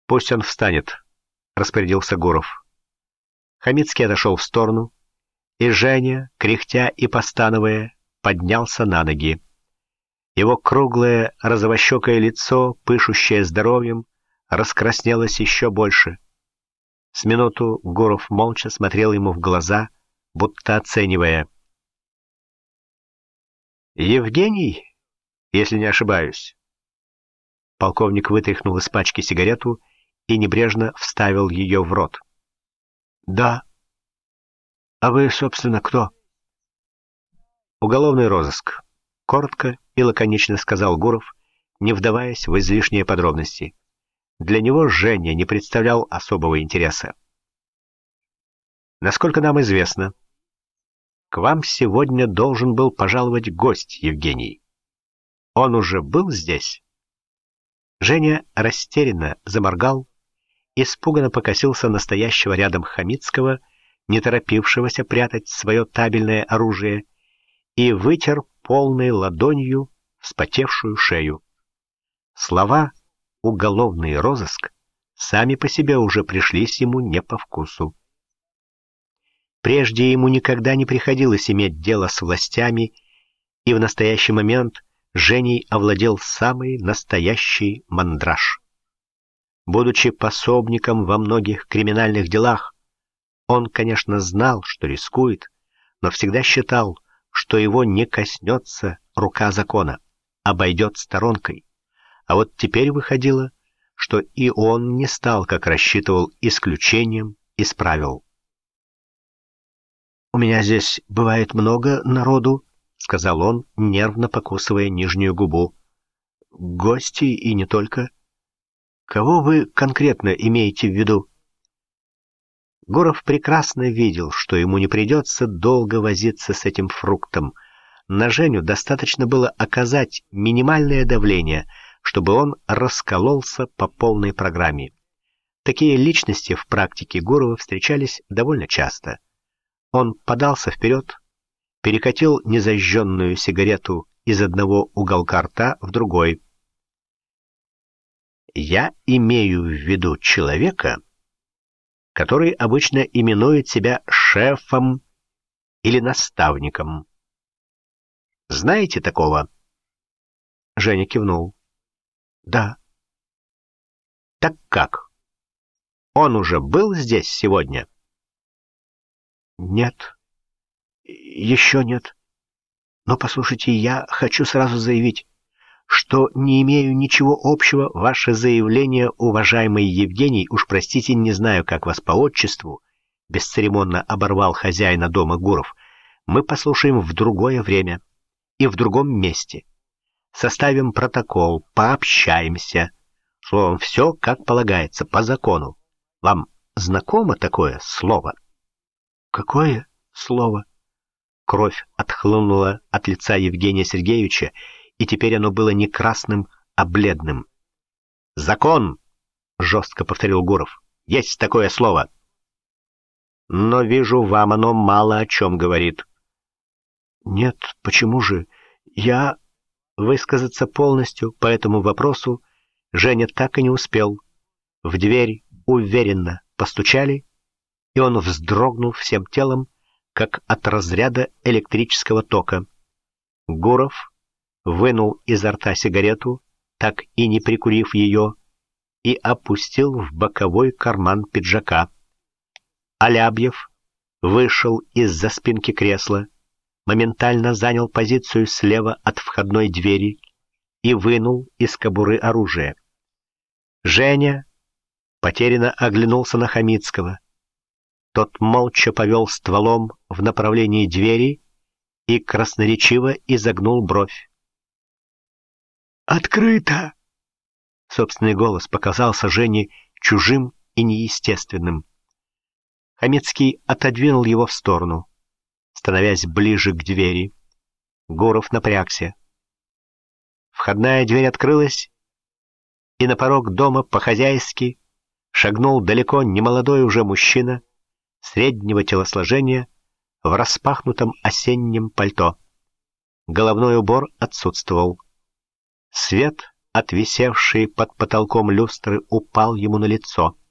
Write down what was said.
Пусть он встанет, распорядился Гуров. Хамицкий отошел в сторону, и Женя, кряхтя и постановая, поднялся на ноги. Его круглое розовощекое лицо, пышущее здоровьем, раскраснелось еще больше. С минуту Гуров молча смотрел ему в глаза, будто оценивая. «Евгений, если не ошибаюсь?» Полковник вытряхнул из пачки сигарету и небрежно вставил ее в рот. «Да. А вы, собственно, кто?» «Уголовный розыск», — коротко и лаконично сказал Гуров, не вдаваясь в излишние подробности. Для него Женя не представлял особого интереса. «Насколько нам известно, к вам сегодня должен был пожаловать гость, Евгений. Он уже был здесь?» Женя растерянно заморгал, испуганно покосился на стоящего рядом Хамицкого, не торопившегося прятать свое табельное оружие, и вытер полной ладонью вспотевшую шею. Слова «уголовный розыск» сами по себе уже пришлись ему не по вкусу. Прежде ему никогда не приходилось иметь дело с властями, и в настоящий момент Женей овладел самый настоящий мандраж. Будучи пособником во многих криминальных делах, он, конечно, знал, что рискует, но всегда считал, что его не коснется рука закона, обойдет сторонкой. А вот теперь выходило, что и он не стал, как рассчитывал, исключением из правил. «У меня здесь бывает много народу», — сказал он, нервно покусывая нижнюю губу. «Гости и не только. Кого вы конкретно имеете в виду?» Гуров прекрасно видел, что ему не придется долго возиться с этим фруктом. На Женю достаточно было оказать минимальное давление, чтобы он раскололся по полной программе. Такие личности в практике Гурова встречались довольно часто. Он подался вперед, перекатил незажженную сигарету из одного уголка рта в другой. «Я имею в виду человека, который обычно именует себя шефом или наставником. Знаете такого?» Женя кивнул. «Да». «Так как? Он уже был здесь сегодня?» «Нет. Еще нет. Но послушайте, я хочу сразу заявить, что не имею ничего общего. Ваше заявление, уважаемый Евгений, уж простите, не знаю, как вас по отчеству», бесцеремонно оборвал хозяина дома Гуров. «Мы послушаем в другое время и в другом месте. Составим протокол, пообщаемся. Словом, все как полагается, по закону. Вам знакомо такое слово?» «Какое слово?» Кровь отхлынула от лица Евгения Сергеевича, и теперь оно было не красным, а бледным. «Закон!» — жестко повторил Гуров. «Есть такое слово. Но вижу, вам оно мало о чем говорит». «Нет, почему же? Я...» Высказаться полностью по этому вопросу Женя так и не успел. В дверь уверенно постучали, и он вздрогнул всем телом, как от разряда электрического тока. Гуров вынул изо рта сигарету, так и не прикурив ее, и опустил в боковой карман пиджака. Алябьев вышел из-за спинки кресла, моментально занял позицию слева от входной двери и вынул из кобуры оружие. Женя потерянно оглянулся на Хамицкого. Тот молча повел стволом в направлении двери и красноречиво изогнул бровь. «Открыто!» Собственный голос показался Жене чужим и неестественным. Хамицкий отодвинул его в сторону, становясь ближе к двери. Гуров напрягся. Входная дверь открылась, и на порог дома по-хозяйски шагнул далеко немолодой уже мужчина среднего телосложения в распахнутом осеннем пальто. Головной убор отсутствовал. Свет от висевшей под потолком люстры упал ему на лицо.